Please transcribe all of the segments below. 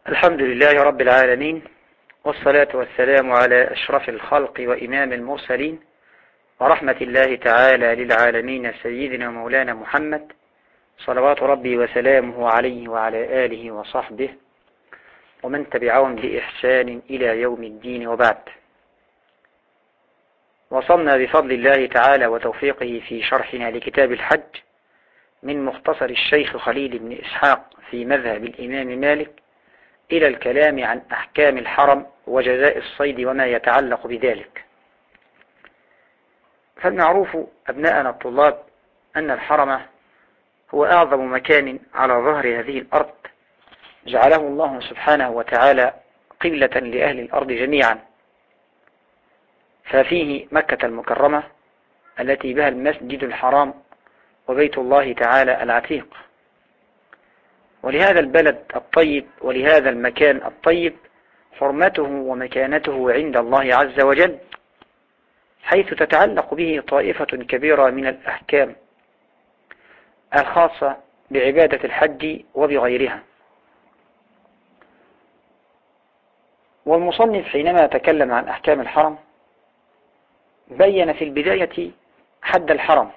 الحمد لله رب العالمين، والصلاة والسلام على أشرف الخلق وإمام المرسلين، ورحمة الله تعالى للعالمين سيدنا مولانا محمد، صلوات ربي وسلامه عليه وعلى آله وصحبه ومن تبعهم بإحسان إلى يوم الدين، وبعد. وصلنا بفضل الله تعالى وتوفيقه في شرحنا لكتاب الحج من مختصر الشيخ خليل بن إسحاق في مذهب الإمام مالك إلى الكلام عن أحكام الحرم وجزاء الصيد وما يتعلق بذلك. فالمعروف أبناءنا الطلاب أن الحرم هو أعظم مكان على ظهر هذه الأرض جعله الله سبحانه وتعالى قبلة لأهل الأرض جميعا، ففيه مكة المكرمة التي بها المسجد الحرام وبيت الله تعالى العتيق. ولهذا البلد الطيب ولهذا المكان الطيب حرمته ومكانته عند الله عز وجل، حيث تتعلق به طائفة كبيرة من الأحكام الخاصة بعبادة الحج وبغيرها. والمصنف حينما تكلم عن أحكام الحرم بين في البداية حد الحرم،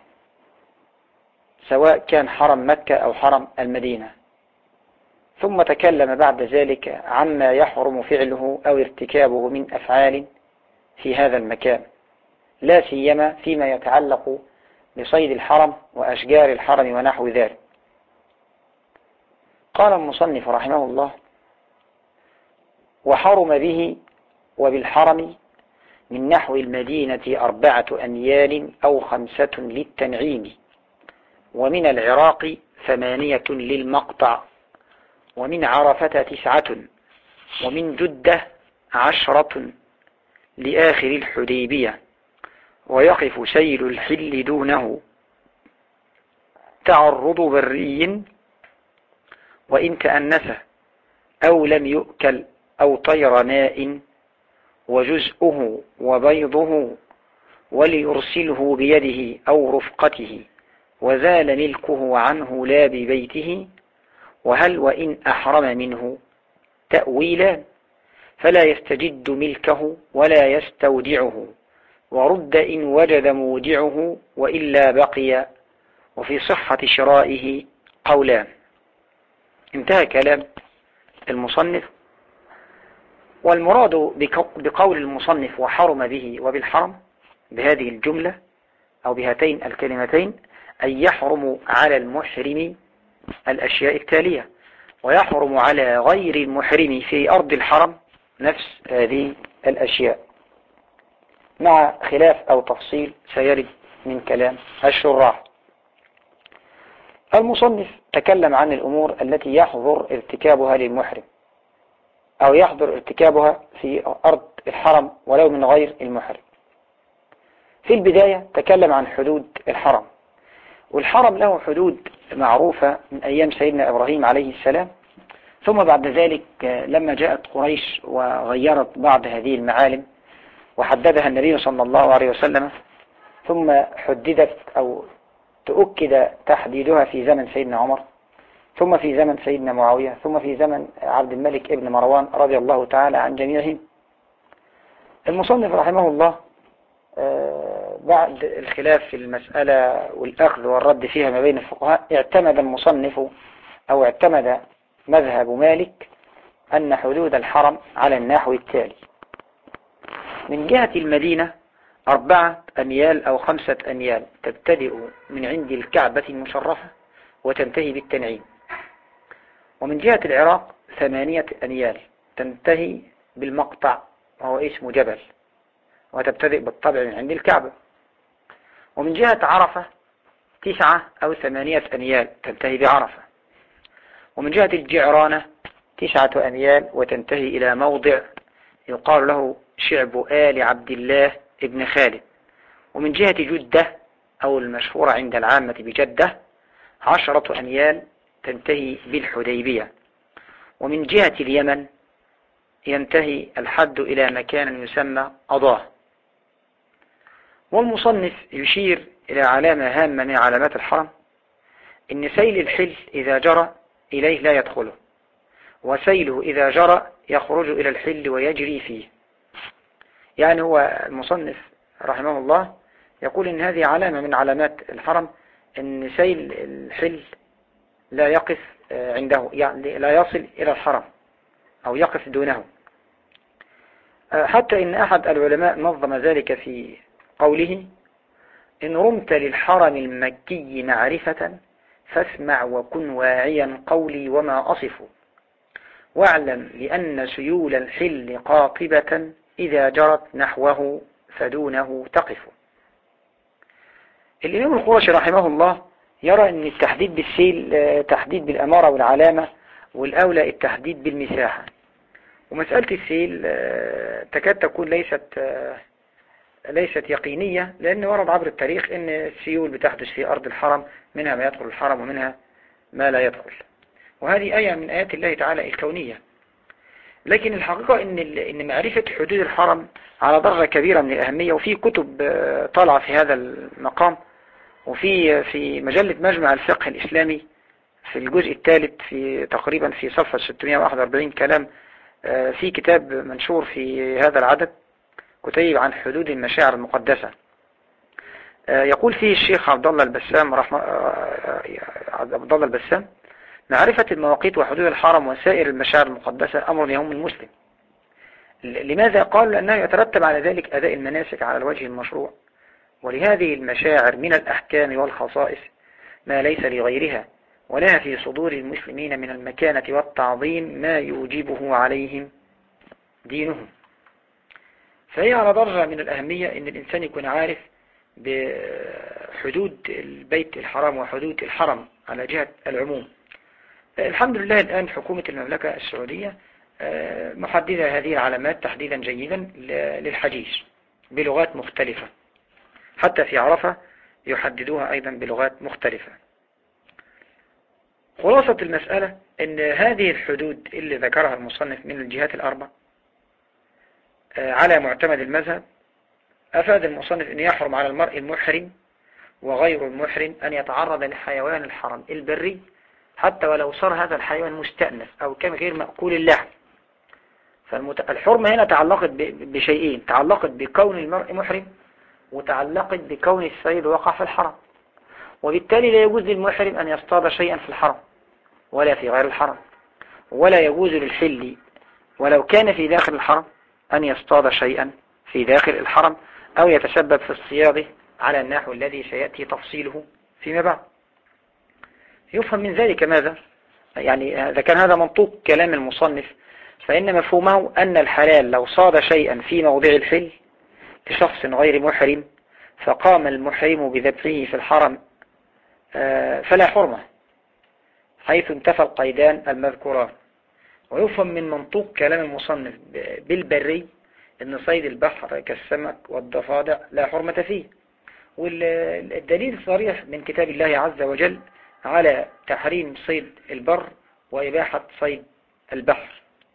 سواء كان حرم مكة أو حرم المدينة، ثم تكلم بعد ذلك عما يحرم فعله أو ارتكابه من أفعال في هذا المكان، لا سيما فيما يتعلق بصيد الحرم وأشجار الحرم ونحو ذلك. قال المصنف رحمه الله: وحرم به وبالحرم من نحو المدينة 4 أميال أو 5 للتنعيم، ومن العراق 8 للمقطع، ومن عرفة 9، ومن جدة 10 لآخر الحديبية، ويقف سيل الحل دونه تعرض بري وإن تأنسه أو لم يؤكل أو طير ماء، وجزءه وبيضه وليرسله بيده أو رفقته، وزال ملكه عنه لا ببيته، وهل وإن أحرم منه تأويلا فلا يستجد ملكه ولا يستودعه، ورد إن وجد مودعه وإلا بقي، وفي صحة شرائه قولان. انتهى كلام المصنف. والمراد بقول المصنف وحرم به وبالحرم بهذه الجملة أو بهاتين الكلمتين أن يحرم على المحرم الأشياء التالية، ويحرم على غير المحرم في أرض الحرم نفس هذه الأشياء، مع خلاف أو تفصيل سيرد من كلام الشراح. المصنف تكلم عن الأمور التي يحظر ارتكابها للمحرم أو يحظر ارتكابها في أرض الحرم ولو من غير المحرم. في البداية تكلم عن حدود الحرم، والحرم له حدود معروفة من أيام سيدنا إبراهيم عليه السلام، ثم بعد ذلك لما جاءت قريش وغيرت بعض هذه المعالم وحددها النبي صلى الله عليه وسلم، ثم حددت أو تؤكد تحديدها في زمن سيدنا عمر، ثم في زمن سيدنا معاوية، ثم في زمن عبد الملك ابن مروان رضي الله تعالى عن جميعهم. المصنف رحمه الله بعد الخلاف في المسألة والأخذ والرد فيها ما بين الفقهاء، اعتمد المصنف أو اعتمد مذهب مالك أن حدود الحرم على النحو التالي: من جهة المدينة 4 أميال أو 5 أميال تبتدئ من عند الكعبة المشرفة وتنتهي بالتنعيم. ومن جهة العراق 8 أميال تنتهي بالمقطع وهو اسم جبل وتبتدئ بالطبع من عند الكعبة. ومن جهة عرفة 9 أو 8 أميال تنتهي بعرفة. ومن جهة الجعرانة 9 أميال وتنتهي إلى موضع يقال له شعب آل عبد الله ابن خالد. ومن جهة جدة أو المشهورة عند العامة بجدة 10 أميال تنتهي بالحديبية. ومن جهة اليمن ينتهي الحد إلى مكان يسمى أضاه. والمصنف يشير إلى علامة هامة من علامات الحرم: إن سيل الحل إذا جرى إليه لا يدخله، وسيله إذا جرى يخرج إلى الحل ويجري فيه. يعني هو المصنف رحمه الله يقول إن هذه علامة من علامات الحرم، إن سيل الحل لا يقف عنده، يعني لا يصل إلى الحرم أو يقف دونه. حتى إن أحد العلماء نظم ذلك في قوله: إن رمت للحرم المكي معرفة فاسمع وكن واعيا قولي وما أصف، واعلم لأن سيول الحل قاطبة إذا جرت نحوه فدونه تقف. الإمام القرشي رحمه الله يرى أن التحديد بالسيل تحديد بالأمارة والعلامة، والأولى التحديد بالمساحة. ومسألة السيل تكاد تكون ليست يقينية، لأن ورد عبر التاريخ أن السيول بتحدث في أرض الحرم، منها ما يدخل الحرم ومنها ما لا يدخل، وهذه آية من آيات الله تعالى الكونية. لكن الحقيقة إن معرفة حدود الحرم على درجة كبيرة من الأهمية، وفي كتب طالعة في هذا المقام، وفي مجلة مجمع الفقه الإسلامي في الجزء الثالث في تقريبا في صفحة 641 كلام في كتاب منشور في هذا العدد كتيب عن حدود المشاعر المقدسة. يقول فيه الشيخ عبد الله البسام: معرفة المواقيت وحدود الحرم وسائر المشاعر المقدسة أمر يهم المسلم. لماذا؟ قال: لأنه يترتب على ذلك أداء المناسك على الوجه المشروع، ولهذه المشاعر من الأحكام والخصائص ما ليس لغيرها، ولها في صدور المسلمين من المكانة والتعظيم ما يوجبه عليهم دينهم. فهي على درجة من الأهمية أن الإنسان يكون عارف بحدود البيت الحرام وحدود الحرم على جهة العموم. الحمد لله الآن حكومة المملكة السعودية محددة هذه العلامات تحديدا جيدا للحجيج بلغات مختلفة، حتى في عرفة يحددوها أيضا بلغات مختلفة. خلاصة المسألة أن هذه الحدود اللي ذكرها المصنف من الجهات الأربع على معتمد المذهب، أفاد المصنف أن يحرم على المرء المحرم وغير المحرم أن يتعرض لحيوان الحرم البري، حتى ولو صار هذا الحيوان مستأنف أو كان غير مأكول اللحم. فالحرمة هنا تعلقت بشيئين: تعلقت بكون المرء محرم، وتعلقت بكون الصيد وقع في الحرم. وبالتالي لا يجوز للمحرم أن يصطاد شيئا في الحرم ولا في غير الحرم، ولا يجوز للحل ولو كان في داخل الحرم أن يصطاد شيئا في داخل الحرم أو يتسبب في اصطياده على النحو الذي سيأتي تفصيله فيما بعد. يفهم من ذلك ماذا؟ يعني إذا كان هذا منطوق كلام المصنف، فإن مفهومه أن الحلال لو صاد شيئا في موضع الحل لشخص غير محرم فقام المحرم بذبحه في الحرم فلا حرمة، حيث انتفى القيدان المذكوران. ويفهم من منطوق كلام المصنف بالبري أن صيد البحر كالسمك والضفادع لا حرمة فيه. والدليل صريح من كتاب الله عز وجل على تحريم صيد البر وإباحة صيد البحر.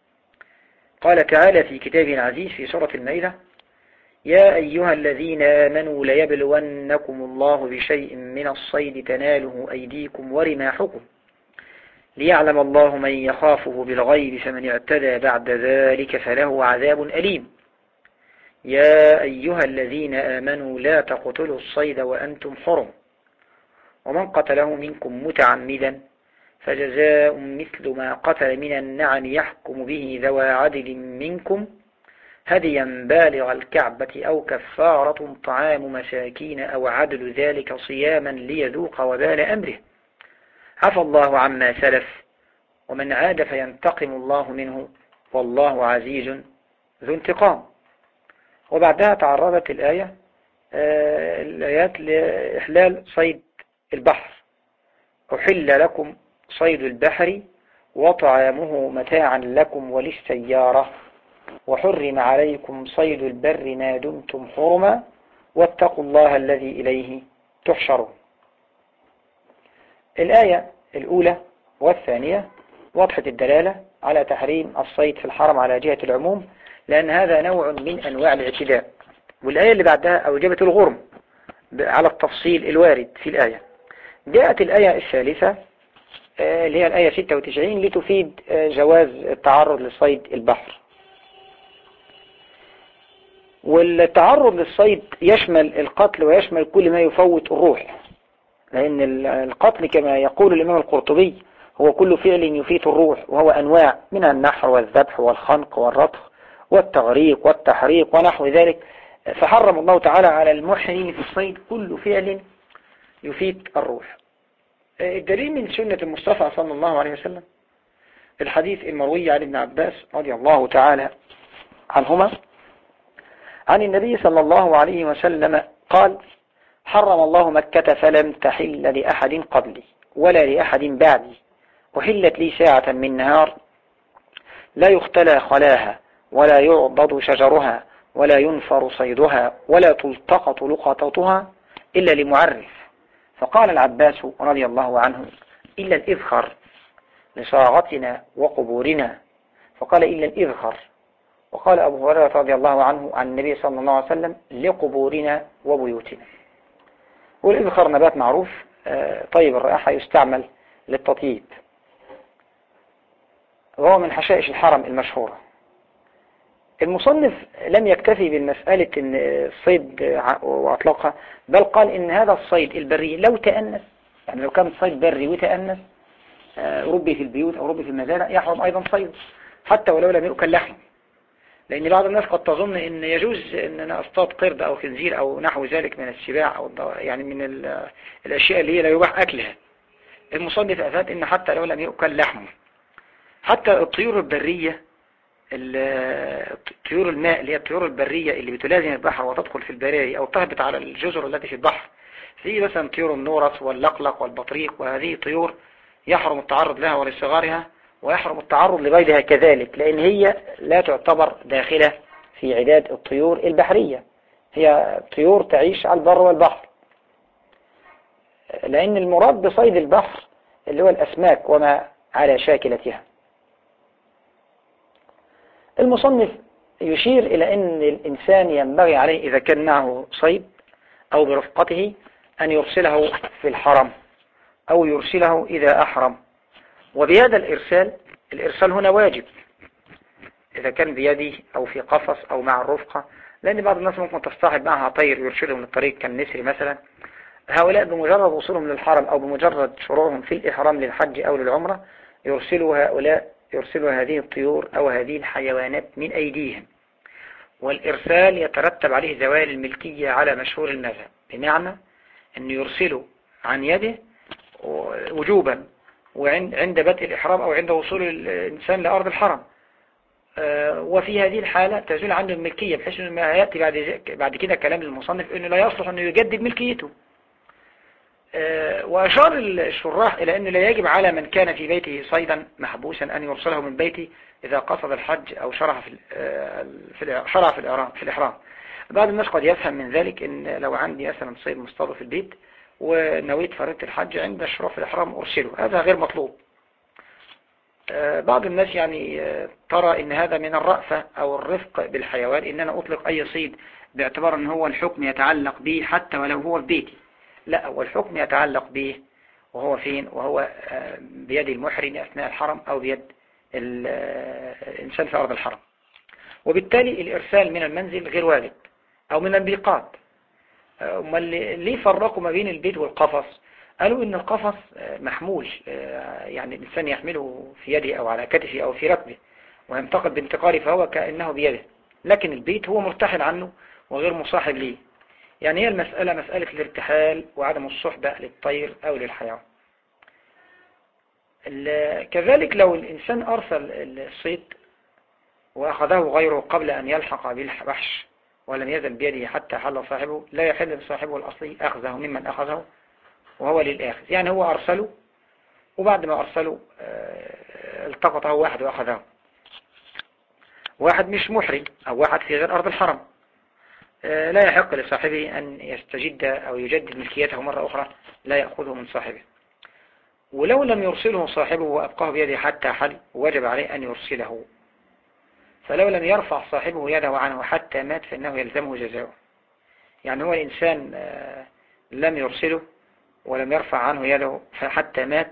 قال تعالى في كتابه العزيز في سورة المائدة: يا أيها الذين آمنوا ليبلونكم الله بشيء من الصيد تناله أيديكم ورماحكم ليعلم الله من يخافه بالغيب فمن اعتدى بعد ذلك فله عذاب أليم. يا أيها الذين آمنوا لا تقتلوا الصيد وأنتم حرم، ومن قتله منكم متعمدا فجزاء مثل ما قتل من النعم يحكم به ذوى عدل منكم هديا بالغ الكعبة أو كفارة طعام مساكين أو عدل ذلك صياما ليذوق وبال أمره عفى الله عما سلف ومن عاد فينتقم الله منه والله عزيز ذو انتقام. وبعدها تعرضت الآيات لإحلال صيد البحر: أحل لكم صيد البحر وطعامه متاعا لكم وللسيارة وحرم عليكم صيد البر ما دمتم حرما واتقوا الله الذي إليه تحشرون. الآية الأولى والثانية واضحة الدلالة على تحريم الصيد في الحرم على جهة العموم، لأن هذا نوع من أنواع الاعتداء. والآية اللي بعدها أوجبت الغرم على التفصيل الوارد في الآية. جاءت الآية الثالثة اللي هي الآية 96 لتفيد جواز التعرض لصيد البحر. والتعرض للصيد يشمل القتل ويشمل كل ما يفوت الروح، لأن القتل كما يقول الإمام القرطبي هو كل فعل يفيت الروح، وهو أنواع من النحر والذبح والخنق والرطخ والتغريق والتحريق ونحو ذلك. فحرم الله تعالى على المحرم في الصيد كل فعل يفيت الروح. الدليل من سنة المصطفى صلى الله عليه وسلم الحديث المروي عن ابن عباس رضي الله تعالى عنهما عن النبي صلى الله عليه وسلم قال: حرم الله مكة فلم تحل لأحد قبلي ولا لأحد بعدي، وحلت لي ساعة من نهار لا يختلى خلاها ولا يعضد شجرها ولا ينفر صيدها ولا تلتقط لقطتها إلا لمعرف. فقال العباس رضي الله عنه: إلا الإذخر لصاغتنا وقبورنا. فقال: إلا الإذخر. وقال أبو هريرة رضي الله عنه عن النبي صلى الله عليه وسلم: لقبورنا وبيوتنا. والإذخر نبات معروف طيب الرائحة، يستعمل للتطييب، وهو من حشائش الحرم المشهورة. المصنف لم يكتفي بالمسألة إن الصيد وأطلقها، بل قال إن هذا الصيد البري لو تأنس، يعني لو كان صيد بري وتأنس ربي في البيوت أو ربي في المزارع، يحرم أيضا صيد حتى ولو لم يؤكل لحم. لأن بعض الناس قد تظن إن يجوز إن أنا أصطاد قرد أو خنزير أو نحو ذلك من السباع أو يعني من الأشياء اللي هي لا يباح أكلها. المصنف أفاد إن حتى لو لم يؤكل لحمه، حتى الطيور البرية، طيور الماء اللي هي الطيور البرية اللي بتلازم البحر وتدخل في البراري أو تهبط على الجزر التي في البحر، في مثلا طيور النورس واللقلق والبطريق، وهذه طيور يحرم التعرض لها ولصغارها، ويحرم التعرض لبيضها كذلك، لأن هي لا تعتبر داخلة في عداد الطيور البحرية، هي طيور تعيش على البر والبحر. لأن المراد بصيد البحر اللي هو الأسماك وما على شاكلتها. المصنف يشير إلى أن الإنسان ينبغي عليه إذا كان معه صيد أو برفقته أن يرسله في الحرم أو يرسله إذا أحرم. وبهذا الإرسال هنا واجب إذا كان بيدي أو في قفص أو مع الرفقة، لأن بعض الناس ممكن تصطحب معها طير يرشدهم من الطريق كالنسر مثلا. هؤلاء بمجرد وصولهم للحرم أو بمجرد شروعهم في الإحرام للحج أو للعمرة يرسلوا هذه الطيور أو هذه الحيوانات من أيديهم. والإرسال يترتب عليه زوال الملكية على مشهور المذهب، بمعنى أن يرسلوا عن يده وجوبا وعند بدء الإحرام أو عند وصول الإنسان لأرض الحرم. وفي هذه الحالة تزول عنه الملكية، بحيث أنه ما يأتي بعد كده كلام المصنف أنه لا يصلح أنه يجدد ملكيته. وأشار الشراح إلى أنه لا يجب على من كان في بيته صيدا محبوسا أن يرسله من بيته إذا قصد الحج أو شرع في الإحرام. بعض الناس قد يفهم من ذلك أن لو عندي مثلا صيد مصطاد في البيت ونويت فريضة الحج عند الشروع في الإحرام أرسله، هذا غير مطلوب. بعض الناس يعني ترى أن هذا من الرأفة أو الرفق بالحيوان، إن أنا أطلق أي صيد باعتبار أن هو الحكم يتعلق به حتى ولو هو في بيتي. لا، هو الحكم يتعلق به وهو فين؟ وهو بيد المحرم أثناء الحرم أو بيد الإنسان في أرض الحرم. وبالتالي الإرسال من المنزل غير واجب أو من البيقات. ليه فرقوا ما بين البيت والقفص؟ قالوا إن القفص محمول، يعني الإنسان يحمله في يده أو على كتفه أو في ركبه وينتقل بانتقاله فهو كأنه بيده، لكن البيت هو مرتحل عنه وغير مصاحب ليه. يعني هي المسألة مسألة الارتحال وعدم الصحبة للطير أو للحيوان. كذلك لو الإنسان أرسل الصيد وأخذه غيره قبل أن يلحق بالوحش ولم يزل بيده حتى حل صاحبه، لا يحل لصاحبه الأصلي أخذه ممن أخذه وهو للآخذ. يعني هو أرسله وبعد ما أرسله التقطه واحد وأخذه، واحد مش محرم أو واحد في غير أرض الحرم، لا يحق لصاحبه أن يستجد أو يجدد ملكيته مرة أخرى، لا يأخذه من صاحبه. ولو لم يرسله صاحبه وأبقاه بيده حتى حل وجب عليه أن يرسله، فلو لم يرفع صاحبه يده عنه حتى مات فإنه يلزمه جزاؤه. يعني هو الإنسان لم يرسله ولم يرفع عنه يده حتى مات،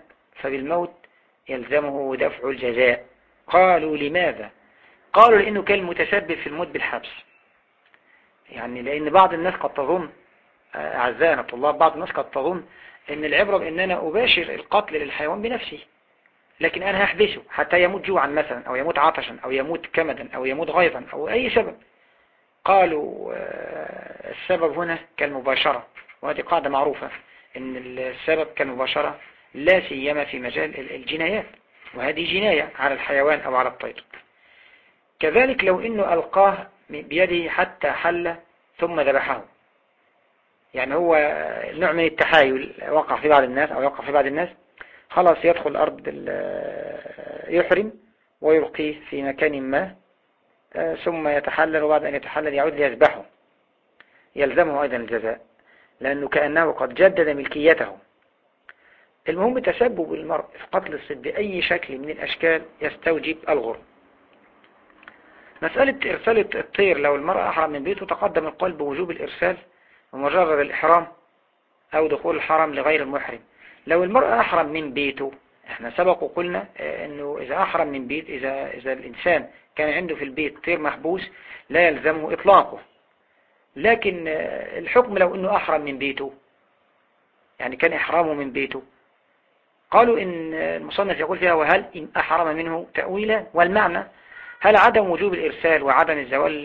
فبالموت يلزمه دفع الجزاء. قالوا لماذا؟ قالوا لأنه كان متسبب في الموت بالحبس. يعني لأن بعض الناس قد تظن، أعزائنا الطلاب، بعض الناس قد تظن أن العبرة بأن أنا أباشر القتل للحيوان بنفسي، لكن أنا هحبسه حتى يموت جوعا مثلا، أو يموت عطشا، أو يموت كمدا، أو يموت غيظا، أو أي سبب. قالوا السبب هنا كالمباشرة، وهذه قاعدة معروفة أن السبب كالمباشرة، لا سيما في مجال الجنايات، وهذه جناية على الحيوان أو على الطير. كذلك لو أنه ألقاه بيده حتى حل ثم ذبحه، يعني هو نوع من التحايل وقع في بعض الناس، أو يقع في بعض الناس، خلاص يدخل الأرض يحرم ويلقيه في مكان ما، ثم يتحلل، وبعد أن يتحلل يعود ليذبحه، يلزمه أيضا الجزاء، لأنه كأنه قد جدد ملكيته. المهم تسبب المرء في قتل الصيد بأي شكل من الأشكال يستوجب الغرم. مسألة إرسال الطير، لو المرء أحرم من بيته تقدم القول بوجوب الإرسال ومجرد الإحرام أو دخول الحرم لغير المحرم. لو المرء أحرم من بيته، احنا سبق وقلنا أنه إذا أحرم من بيت، إذا الإنسان كان عنده في البيت طير محبوس لا يلزمه إطلاقه. لكن الحكم لو أنه أحرم من بيته، يعني كان إحرامه من بيته، قالوا إن المصنف يقول فيها وهل إن أحرم منه تأويلا، والمعنى هل عدم وجوب الإرسال وعدم الزوال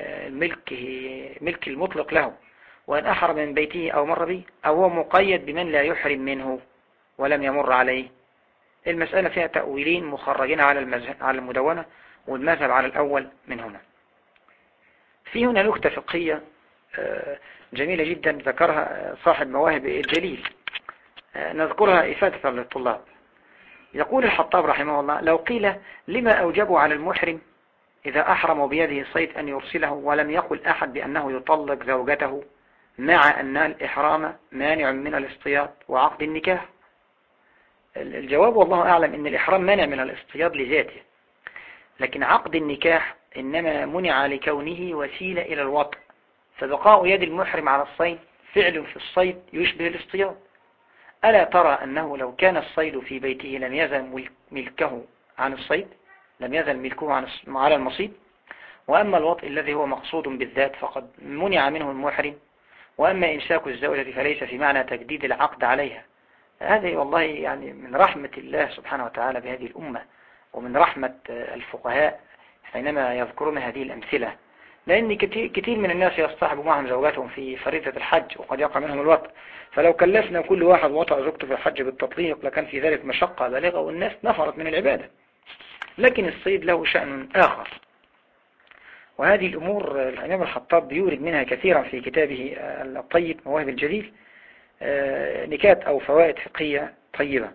ملك المطلق له وأن أحرم من بيته أو مر به، أو هو مقيد بمن لا يحرم منه ولم يمر عليه. المسألة فيها تأويلين مخرجين على المدونة، والمذهب على الأول منهما. في هنا نكتة فقهية جميلة جدا ذكرها صاحب مواهب الجليل، نذكرها إفادة للطلاب. يقول الحطاب رحمه الله: لو قيل لما أوجبوا على المحرم إذا أحرم بيده الصيد أن يرسله، ولم يقل أحد بأنه يطلق زوجته، مع أن الإحرام مانع من الاصطياد وعقد النكاح؟ الجواب والله أعلم أن الإحرام مانع من الاصطياد لذاته، لكن عقد النكاح إنما منع لكونه وسيلة إلى الوطء، فبقاء يد المحرم على الصيد فعل في الصيد يشبه الاصطياد. ألا ترى أنه لو كان الصيد في بيته لم يزل ملكه عن الصيد، لم يزل ملكه على المصيد؟ وأما الوطء الذي هو مقصود بالذات فقد منع منه المحرم، وأما إمساك الزوجة فليس في معنى تجديد العقد عليها. هذه والله يعني من رحمة الله سبحانه وتعالى بهذه الأمة، ومن رحمة الفقهاء حينما يذكرون هذه الأمثلة، لأن كثير من الناس يصطحبوا معهم زوجاتهم في فريضة الحج وقد يقع منهم الوطء، فلو كلفنا كل واحد وطأ زوجته في الحج بالتطليق لكان في ذلك مشقة بالغة والناس نفرت من العبادة. لكن الصيد له شأن آخر، وهذه الأمور الإمام الخطاب يورد منها كثيرا في كتابه الطيب مواهب الجليل، نكات أو فوائد فقهية طيبة.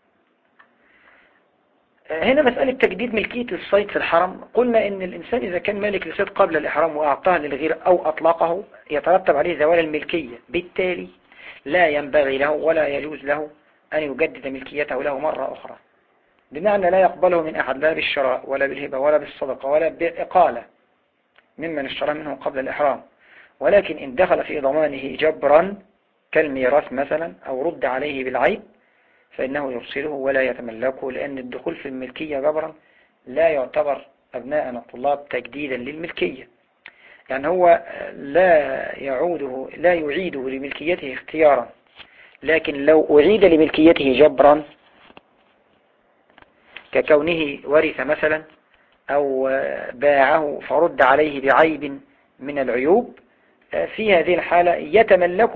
هنا مسألة تجديد ملكية الصيد في الحرم، قلنا إن الإنسان إذا كان مالك للصيد قبل الإحرام وأعطاه للغير أو أطلقه يترتب عليه زوال الملكية، بالتالي لا ينبغي له ولا يجوز له أن يجدد ملكيته له مرة أخرى، بمعنى لا يقبله من أحد، لا بالشراء ولا بالهبة ولا بالصدقة ولا بالإقالة ممن اشترى منه قبل الإحرام. ولكن إن دخل في ضمانه جبرا كالميراث مثلا أو رد عليه بالعيب فإنه يرسله ولا يتملكه، لأن الدخول في الملكية جبرا لا يعتبر أبناءنا الطلاب تجديدا للملكية، يعني هو لا يعيده لملكيته اختيارا، لكن لو أعيد لملكيته جبرا ككونه ورث مثلا أو باعه فرد عليه بعيب من العيوب، في هذه الحالة يتملكه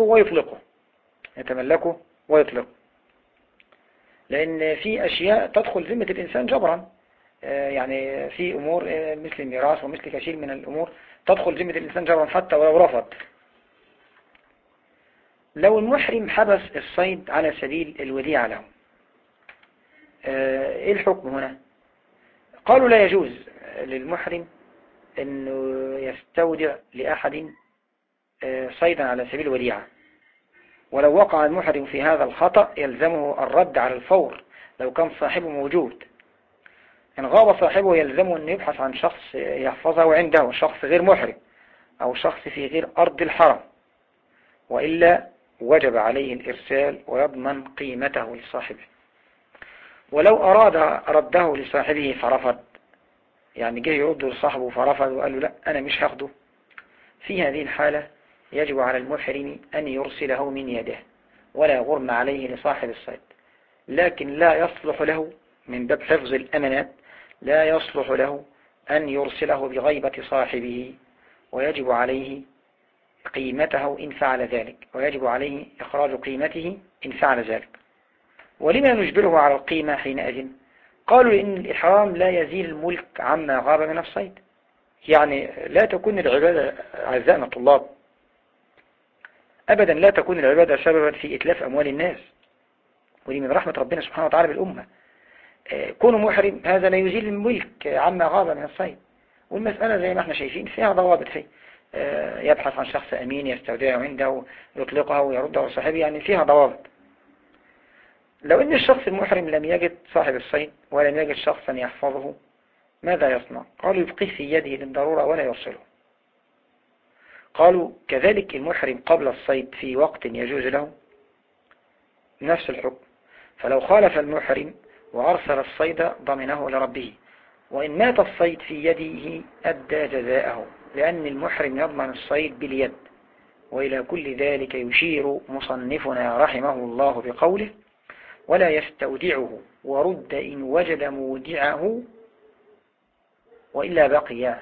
ويطلقه، لأن في أشياء تدخل ذمة الإنسان جبرا، يعني في أمور مثل الميراث ومثل كثير من الأمور تدخل ذمة الإنسان جبرا حتى ولو رفض. لو المحرم حبس الصيد على سبيل الوديعة له، إيه الحكم هنا؟ قالوا لا يجوز للمحرم أنه يستودع لأحد صيدا على سبيل الوديعة، ولو وقع المحرم في هذا الخطأ يلزمه الرد على الفور لو كان صاحبه موجود. إن غاب صاحبه يلزمه أن يبحث عن شخص يحفظه عنده، شخص غير محرم أو شخص في غير أرض الحرم، وإلا وجب عليه الإرسال ويضمن قيمته لصاحبه. ولو أراد رده لصاحبه فرفض، يعني جه يرده لصاحبه فرفض وقال له لا أنا مش هاخده، في هذه الحالة يجب على المحرم أن يرسله من يده ولا غرم عليه لصاحب الصيد، لكن لا يصلح له من باب حفظ الأمانات، لا يصلح له أن يرسله بغيبة صاحبه، ويجب عليه قيمته إن فعل ذلك، ويجب عليه إخراج قيمته إن فعل ذلك. ولما نجبره على القيمة حينئذ؟ قالوا إن الإحرام لا يزيل الملك عما غاب من الصيد، يعني لا تكون العبادة أعزائنا الطلاب أبدا لا تكون العبادة سببا في إتلاف أموال الناس، ودي من رحمة ربنا سبحانه وتعالى بالأمة. كونه محرم هذا لا يزيل الملك عما غاب من الصيد، والمسألة زي ما احنا شايفين فيها ضوابط، فيه يبحث عن شخص أمين يستودعه عنده يطلقه ويرده صاحبه، يعني فيها ضوابط. لو ان الشخص المحرم لم يجد صاحب الصيد ولم يجد شخصا يحفظه ماذا يصنع؟ قالوا يبقيه في يده للضرورة ولا يرسله. قالوا كذلك المحرم قبل الصيد في وقت يجوز له نفس الحكم، فلو خالف المحرم وأرسل الصيد ضمنه لربه، وإن مات الصيد في يده أدى جزاءه، لأن المحرم يضمن الصيد باليد. وإلى كل ذلك يشير مصنفنا رحمه الله بقوله ولا يستودعه ورد إن وجد مودعه وإلا بقي.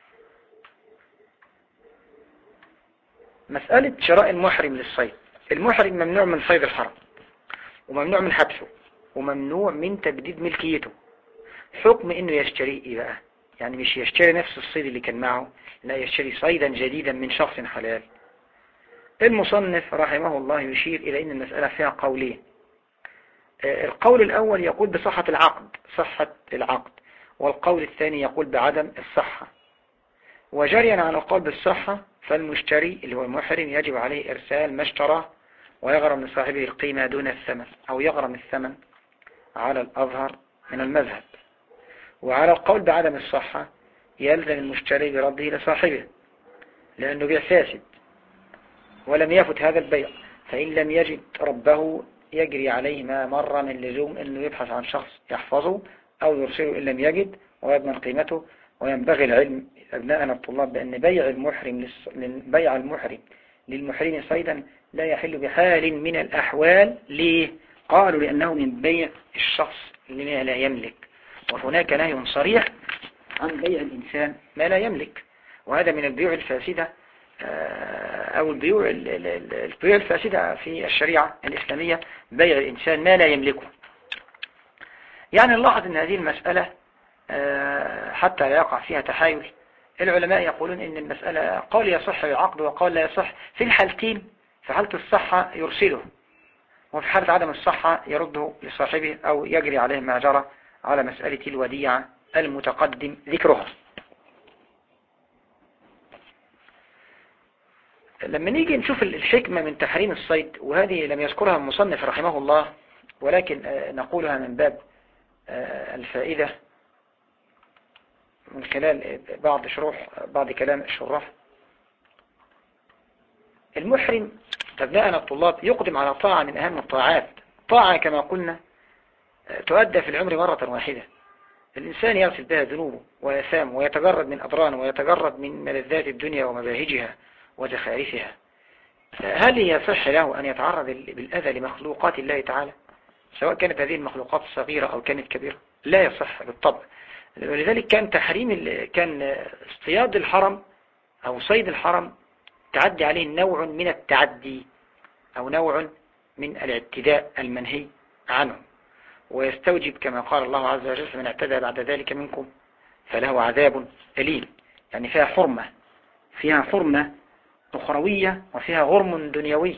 مسألة شراء المحرم للصيد، المحرم ممنوع من صيد الحرم، وممنوع من حبسه، وممنوع من تجديد ملكيته. حكم انه يشتري بقى، يعني مش يشتري نفس الصيد اللي كان معه، لا يشتري صيدا جديدا من شخص حلال. المصنف رحمه الله يشير الى ان المسألة فيها قولين. القول الاول يقول بصحة العقد، صحة العقد، والقول الثاني يقول بعدم الصحة. وجريا على القول بالصحة فالمشتري اللي هو المحرم يجب عليه إرسال ما اشتراه ويغرم من صاحبه القيمة دون الثمن، أو يغرم الثمن على الأظهر من المذهب. وعلى القول بعدم الصحة يلزم المشتري برده لصاحبه، لأنه بيع فاسد ولم يفت هذا البيع، فإن لم يجد ربه يجري عليه ما مر من لزوم أنه يبحث عن شخص يحفظه أو يرسله إن لم يجد ويضمن قيمته. وينبغي العلم أبناءنا الطلاب بأن بيع المحرم للمحرم صيدا لا يحل بحال من الأحوال. ليه؟ قالوا لأنه من بيع الشخص لما لا يملك، وهناك نهي صريح عن بيع الإنسان ما لا يملك، وهذا من البيوع الفاسدة أو البيوع الفاسدة في الشريعة الإسلامية، بيع الإنسان ما لا يملكه. يعني نلاحظ أن هذه المسألة حتى لا يقع فيها تحايل، العلماء يقولون إن المسألة قال يصح العقد وقال لا يصح. في الحالتين، في حالة الصحة يرسله، وفي حالة عدم الصحة يرده لصاحبه أو يجري عليه ما جرى على مسألة الوديعة المتقدم ذكرها. لما نيجي نشوف الحكمة من تحريم الصيد، وهذه لم يذكرها المصنف رحمه الله ولكن نقولها من باب الفائدة من خلال بعض كلام الشراح. المحرم أبناءنا الطلاب يقدم على طاعة من أهم الطاعات، طاعة كما قلنا تؤدى في العمر مرة واحدة، الإنسان يغسل بها ذنوبه ويسام ويتجرد من أضرانه ويتجرد من ملذات الدنيا ومباهجها وزخارفها. هل يصح له أن يتعرض بالأذى لمخلوقات الله تعالى، سواء كانت هذه المخلوقات صغيرة أو كانت كبيرة؟ لا يصح بالطبع. ولذلك كان اصطياد الحرم أو صيد الحرم تعدي عليه نوع من التعدي أو نوع من الاعتداء المنهي عنه، ويستوجب كما قال الله عز وجل فمن اعتدى بعد ذلك منكم فله عذاب أليم. يعني فيها حرمة أخروية وفيها غرم دنيوي.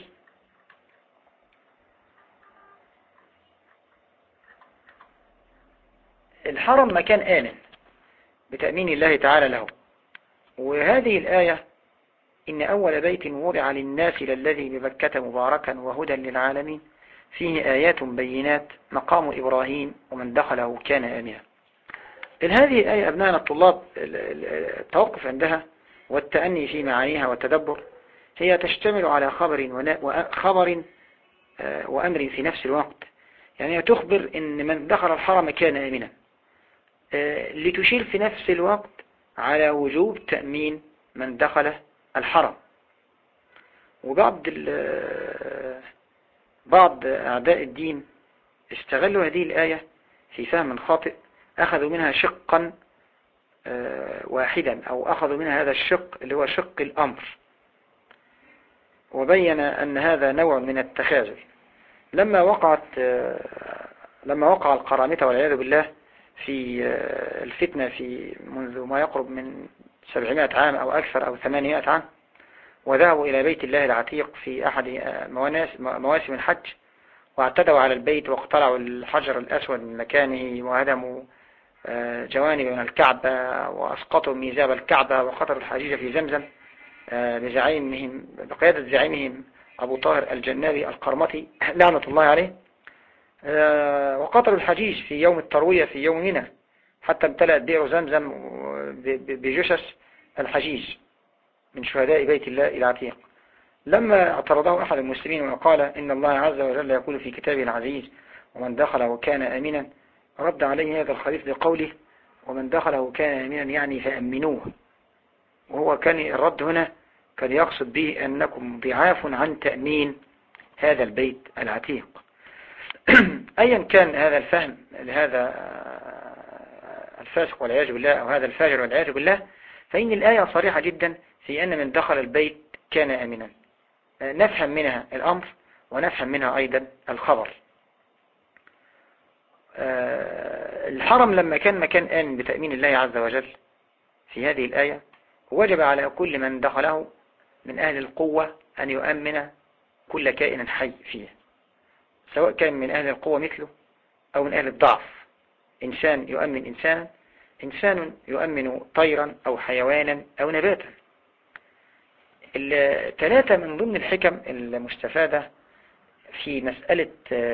الحرم مكان آمن بتأمين الله تعالى له، وهذه الآية إن أول بيت وضع للناس للذي بمكة مباركا وهدى للعالمين فيه آيات بينات مقام إبراهيم ومن دخله كان آمنا. هذه الآية أبنائنا الطلاب التوقف عندها والتأني في معانيها والتدبر، هي تشتمل على خبر وأمر في نفس الوقت. يعني تخبر ان من دخل الحرم كان آمنا، لتشير في نفس الوقت على وجوب تأمين من دخل الحرم. وبعض بعض أعداء الدين استغلوا هذه الآية في فهم خاطئ، أخذوا منها شقا واحدا، أو أخذوا منها هذا الشق اللي هو شق الأمر، وبين أن هذا نوع من التخاذل. لما وقع القرامطة والعياذ بالله في الفتنة في منذ ما يقرب من 700 عام أو أكثر أو 800 عام، وذهبوا إلى بيت الله العتيق في أحد مواسم الحج، واعتدوا على البيت واقتلعوا الحجر الأسود من مكانه، وهدموا جوانب من الكعبة، وأسقطوا ميزاب الكعبة، وقتلوا الحجيج في زمزم بقيادة زعيمهم أبو طاهر الجنابي القرمطي لعنة الله عليه. وقتلوا الحجيج في يوم التروية في يوم منى، حتى امتلأت بئر زمزم بجثث الحجيج من شهداء بيت الله العتيق. لما اعترضه أحد المسلمين وقال إن الله عز وجل يقول في كتابه العزيز ومن دخله كان آمنا، رد عليه هذا الخليف بقوله ومن دخله كان آمنا يعني فأمنوه. وهو كان الرد هنا كان يقصد به أنكم ضعاف عن تأمين هذا البيت العتيق. أيا كان هذا الفهم لهذا الفاسق والعياذ بالله أو هذا الفاجر والعياذ بالله، فإن الآية صريحة جدا في أن من دخل البيت كان آمنا. نفهم منها الأمر ونفهم منها أيضا الخبر. الحرم لما كان مكان آمن بتأمين الله عز وجل في هذه الآية، وجب على كل من دخله من أهل القوة أن يؤمن كل كائن حي فيه، سواء كان من أهل القوة مثله أو من أهل الضعف. إنسان يؤمن إنسانا، إنسان يؤمن طيرا أو حيوانا أو نباتا. الثلاثة من ضمن الحكم المستفادة في مسألة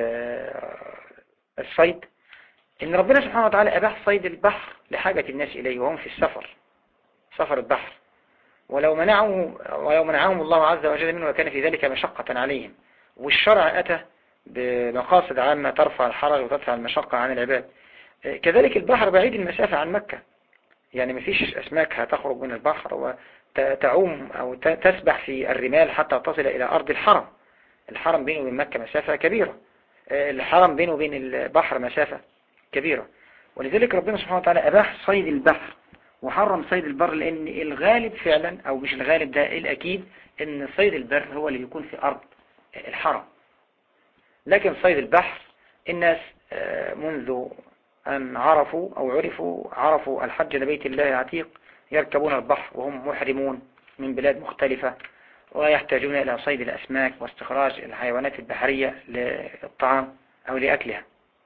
الصيد، إن ربنا سبحانه وتعالى أباح صيد البحر لحاجة الناس إليه وهم في سفر البحر، ولو منعهم الله عز وجل منه وكان في ذلك مشقة عليهم. والشرع أتى بمقاصد عامة ترفع الحرج وتدفع المشقة عن العباد. كذلك البحر بعيد المسافة عن مكة، يعني مفيش أسماك هتخرج من البحر وتعوم أو تسبح في الرمال حتى تصل إلى أرض الحرم. الحرم بينه وبين مكة مسافة كبيرة، الحرم بينه وبين البحر مسافة كبيرة. ولذلك ربنا سبحانه وتعالى أباح صيد البحر وحرم صيد البر، لأن الغالب فعلا أو مش الغالب، ده الأكيد أن صيد البر هو اللي يكون في أرض الحرم. لكن صيد البحر الناس منذ أن عرفوا الحج لبيت الله العتيق يركبون البحر وهم محرمون من بلاد مختلفة، ويحتاجون إلى صيد الأسماك واستخراج الحيوانات البحرية للطعام أو لأكلها.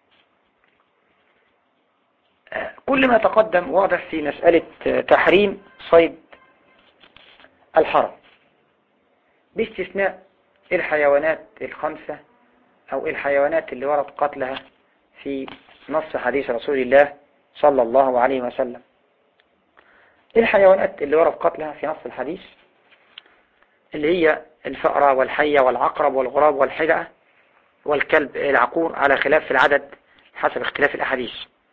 كل ما تقدم واضح في مسألة تحريم صيد الحرم، باستثناء الحيوانات الخمسة أو الحيوانات اللي ورد قتلها في نص حديث رسول الله صلى الله عليه وسلم. الحيوانات اللي ورد قتلها في نص الحديث اللي هي الفأرة والحية والعقرب والغراب والحدقة والكلب العقور، على خلاف في العدد حسب اختلاف الأحاديث.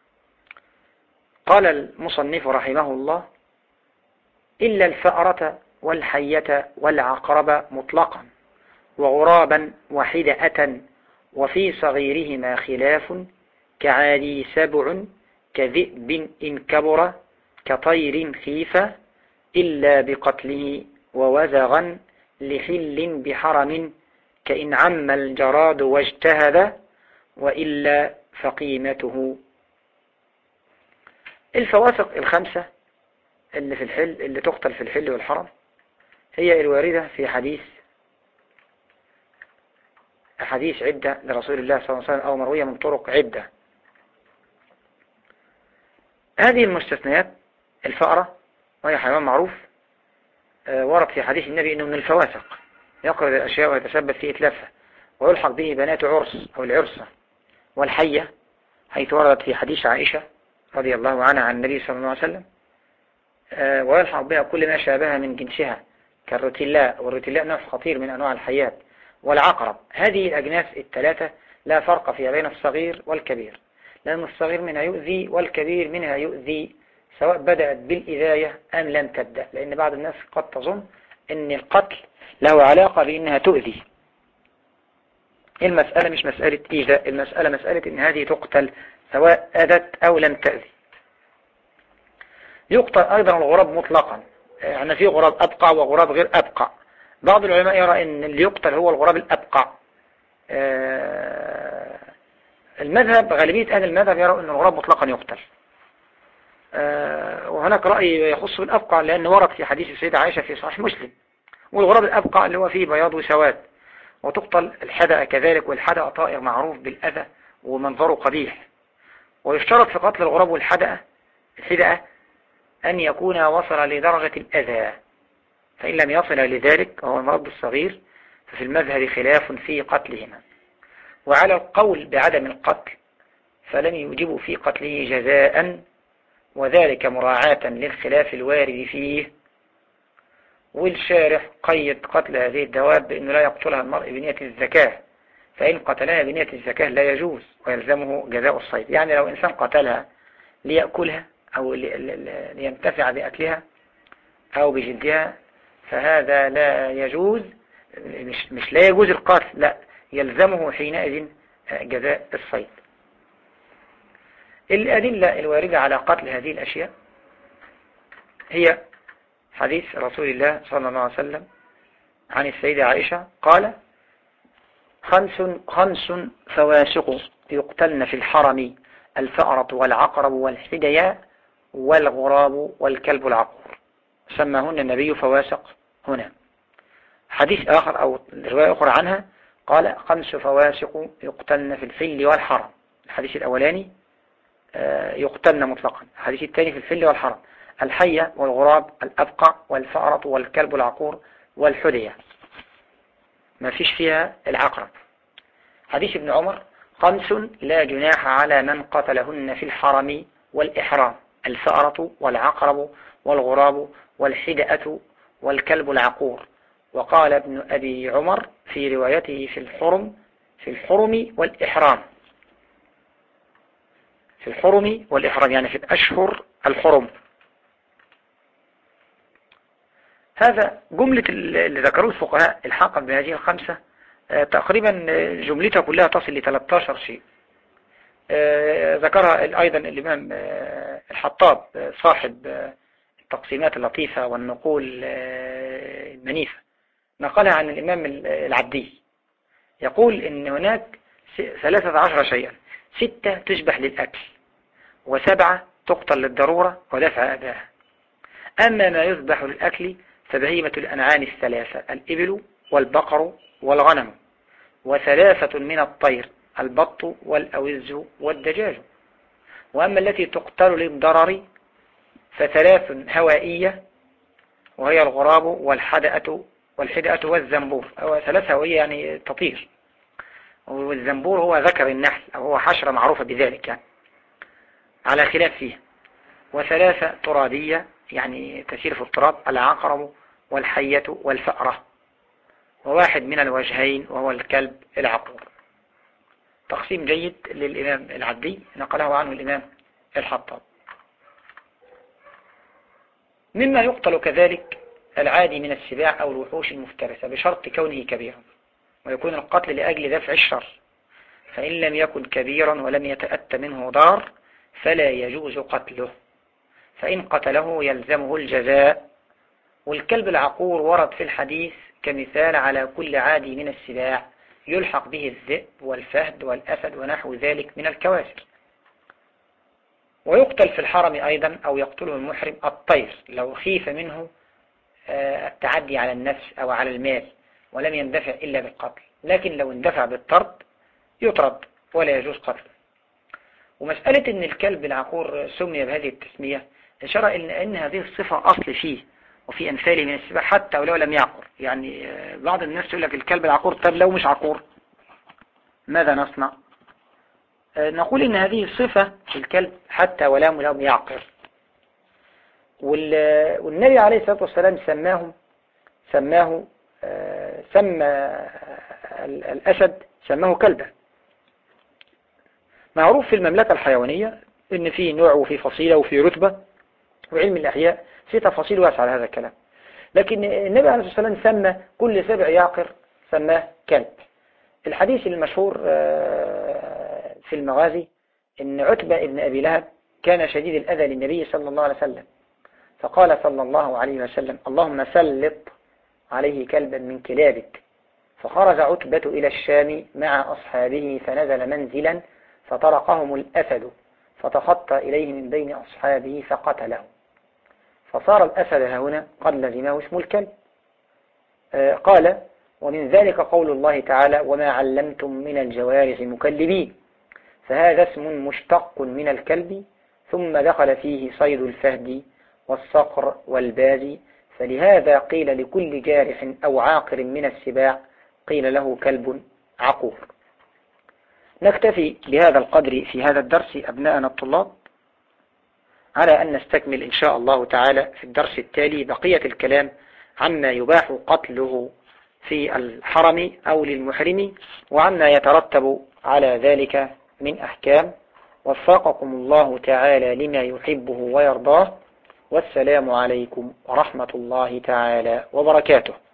قال المصنف رحمه الله إلا الفأرة والحية والعقرب مطلقا، وغرابا وحدأة، وفي صغيرهما خلاف، كعادي سبع، كذئب إن كبر، كطير خيفة، إلا بقتله، ووزغا لحل بحرم، كإن عم الجراد واجتهد، وإلا فقيمته. الفواسق الخمسة اللي في الحل، اللي تقتل في الحل والحرم، هي الواردة في أحاديث عدة لرسول الله صلى الله عليه وسلم أو مروية من طرق عدة. هذه المستثنيات الفأرة وهي حيوان معروف، ورد في حديث النبي أنه من الفواسق، يقرض الأشياء ويتسبب في إتلافها ويلحق به بنات عرس أو العرسة. والحية حيث وردت في حديث عائشة رضي الله عنها عن النبي صلى الله عليه وسلم، ويلحق بها كل ما شابه من جنسها كالروتيلاء، والروتيلاء نوع خطير من أنواع الحيات، والعقرب. هذه الأجناس الثلاثة لا فرق فيها بين الصغير والكبير، لأن الصغير منها يؤذي والكبير منها يؤذي، سواء بدأت بالإذاية أم لم تبدأ، لأن بعض الناس قد تظن أن القتل له علاقة بأنها تؤذي. المسألة مش مسألة إيذاء، المسألة مسألة أن هذه تقتل سواء أذت أو لم تأذي. يقتل أيضا الغراب مطلقا، يعني في غراب أبقع وغراب غير أبقع. بعض العلماء يرى أن اللي يقتل هو الغراب الأبقع. المذهب غالبية أهل المذهب يرى أن الغراب مطلقا يقتل. وهناك رأي يخص بالأبقع، لأن ورد في حديث السيدة عائشة في صحيح مسلم، والغراب الأبقع اللي هو فيه بياض وسواد. وتقتل الحدأ كذلك، والحدأ طائر معروف بالأذى ومنظره قبيح. ويشترط في قتل الغراب والحدأ أن يكون وصل لدرجة الأذى، فإن لم يصل لذلك وهو المرض الصغير ففي المذهب خلاف في قتلهما. وعلى القول بعدم القتل فلم يوجبوا في قتله جزاء، وذلك مراعاة للخلاف الوارد فيه. والشارح قيد قتل هذه الدواب بأنه لا يقتلها المرء بنية الزكاة، فإن قتلها بنية الزكاة لا يجوز ويلزمه جزاء الصيد. يعني لو إنسان قتلها ليأكلها أو لينتفع بأكلها أو بجلدها فهذا لا يجوز، مش لا يجوز القتل، لا يلزمه حينئذ جزاء الصيد. الأدلة الواردة على قتل هذه الأشياء هي حديث رسول الله صلى الله عليه وسلم عن السيدة عائشة قال: خمس فواسق يقتلن في الحرم: الفأرة والعقرب والحدياء والغراب والكلب العقور. سماهن النبي فواسق هنا. حديث آخر أو رواية أخرى عنها قال: 5 فواسق يقتلن في الفل والحرم. الحديث الأولاني يقتلن مطلقا، الحديث الثاني في الفل والحرم: الحية والغراب الأبقع والفأرة والكلب العقور والحدية، ما فيش فيها العقرب. حديث ابن عمر: 5 لا جناح على من قتلهن في الحرم والإحرام: الفأرة والعقرب والغراب والحدأة والكلب العقور. وقال ابن أبي عمر في روايته في الحرم والإحرام، في الحرم والإحرام يعني في الأشهر الحرم. هذا جملة اللي ذكروه الفقهاء الحاقا بهذه ال5 تقريبا جملتها كلها تصل ل 13 شيء. ذكرها أيضا الإمام الحطاب صاحب التقسيمات اللطيفة والنقول المنيفة، نقلها عن الإمام العبدي، يقول إن هناك 13 شيئا: 6 تشبح للأكل، و7 تقتل للضرورة ودفع أذاها. أما ما يذبح للأكل فبهيمة الأنعام 3: الإبل والبقر والغنم، و3 من الطير: البط والأوز والدجاج. وأما التي تقتل للضرر ف3 هوائية، وهي الغراب والحدأة والزنبور. أو 3 هوائية يعني تطير، والزنبور هو ذكر النحل أو هو حشرة معروفة بذلك يعني على خلاف فيه. و3 ترابية يعني تسير في التراب: العقرب والحية والفأرة. و1 من الوجهين وهو الكلب العقور. تقسيم جيد للإمام العبدي نقله عنه الإمام الحطاب. مما يقتل كذلك العادي من السباع أو الوحوش المفترسة بشرط كونه كبيرا، ويكون القتل لأجل دفع الشر، فإن لم يكن كبيرا ولم يتأت منه ضار فلا يجوز قتله، فإن قتله يلزمه الجزاء. والكلب العقور ورد في الحديث كمثال على كل عادي من السباع يلحق به الذئب والفهد والأسد ونحو ذلك من الكواسر. ويقتل في الحرم أيضا أو يقتله المحرم الطير لو خيف منه التعدي على النفس أو على المال ولم يندفع إلا بالقتل، لكن لو اندفع بالطرد يطرد ولا يجوز قتله. ومسألة أن الكلب العقور سمي بهذه التسمية إشارة إلى أن هذه الصفة أصل فيه وفي أمثاله من السباع حتى ولو لم يعقر. يعني بعض الناس يقول لك الكلب العقور، طب لو مش عقور ماذا نصنع؟ نقول إن هذه صفة في الكلب حتى ولو لم يعقر. والنبي عليه الصلاة والسلام سمى الأسد سماه كلبا، معروف في المملكة الحيوانية إن في نوع وفي فصيلة وفي رتبة، وعلم الأحياء في تفاصيل واسعة على هذا الكلام. لكن النبي عليه الصلاة والسلام سمى كل سبع يعقر سماه كلب. الحديث المشهور في المغازي إن عتبة ابن أبي لهب كان شديد الأذى للنبي صلى الله عليه وسلم، فقال صلى الله عليه وسلم: اللهم سلط عليه كلبا من كلابك. فخرج عتبة إلى الشام مع أصحابه فنزل منزلا فطرقهم الأسد فتخطى إليه من بين أصحابه فقتله، فصار الأسد هنا قد لزمه اسم الكلب. قال: ومن ذلك قول الله تعالى: وما علمتم من الجوارح مكلبين، فهذا اسم مشتق من الكلب، ثم دخل فيه صيد الفهد والصقر والباز، فلهذا قيل لكل جارح أو عاقر من السباع قيل له كلب عقور. نكتفي بهذا القدر في هذا الدرس أبناءنا الطلاب، على أن نستكمل إن شاء الله تعالى في الدرس التالي بقية الكلام عما يباح قتله في الحرم أو للمحرم، وعما يترتب على ذلك من أحكام. وفقكم الله تعالى لما يحبه ويرضاه، والسلام عليكم ورحمة الله تعالى وبركاته.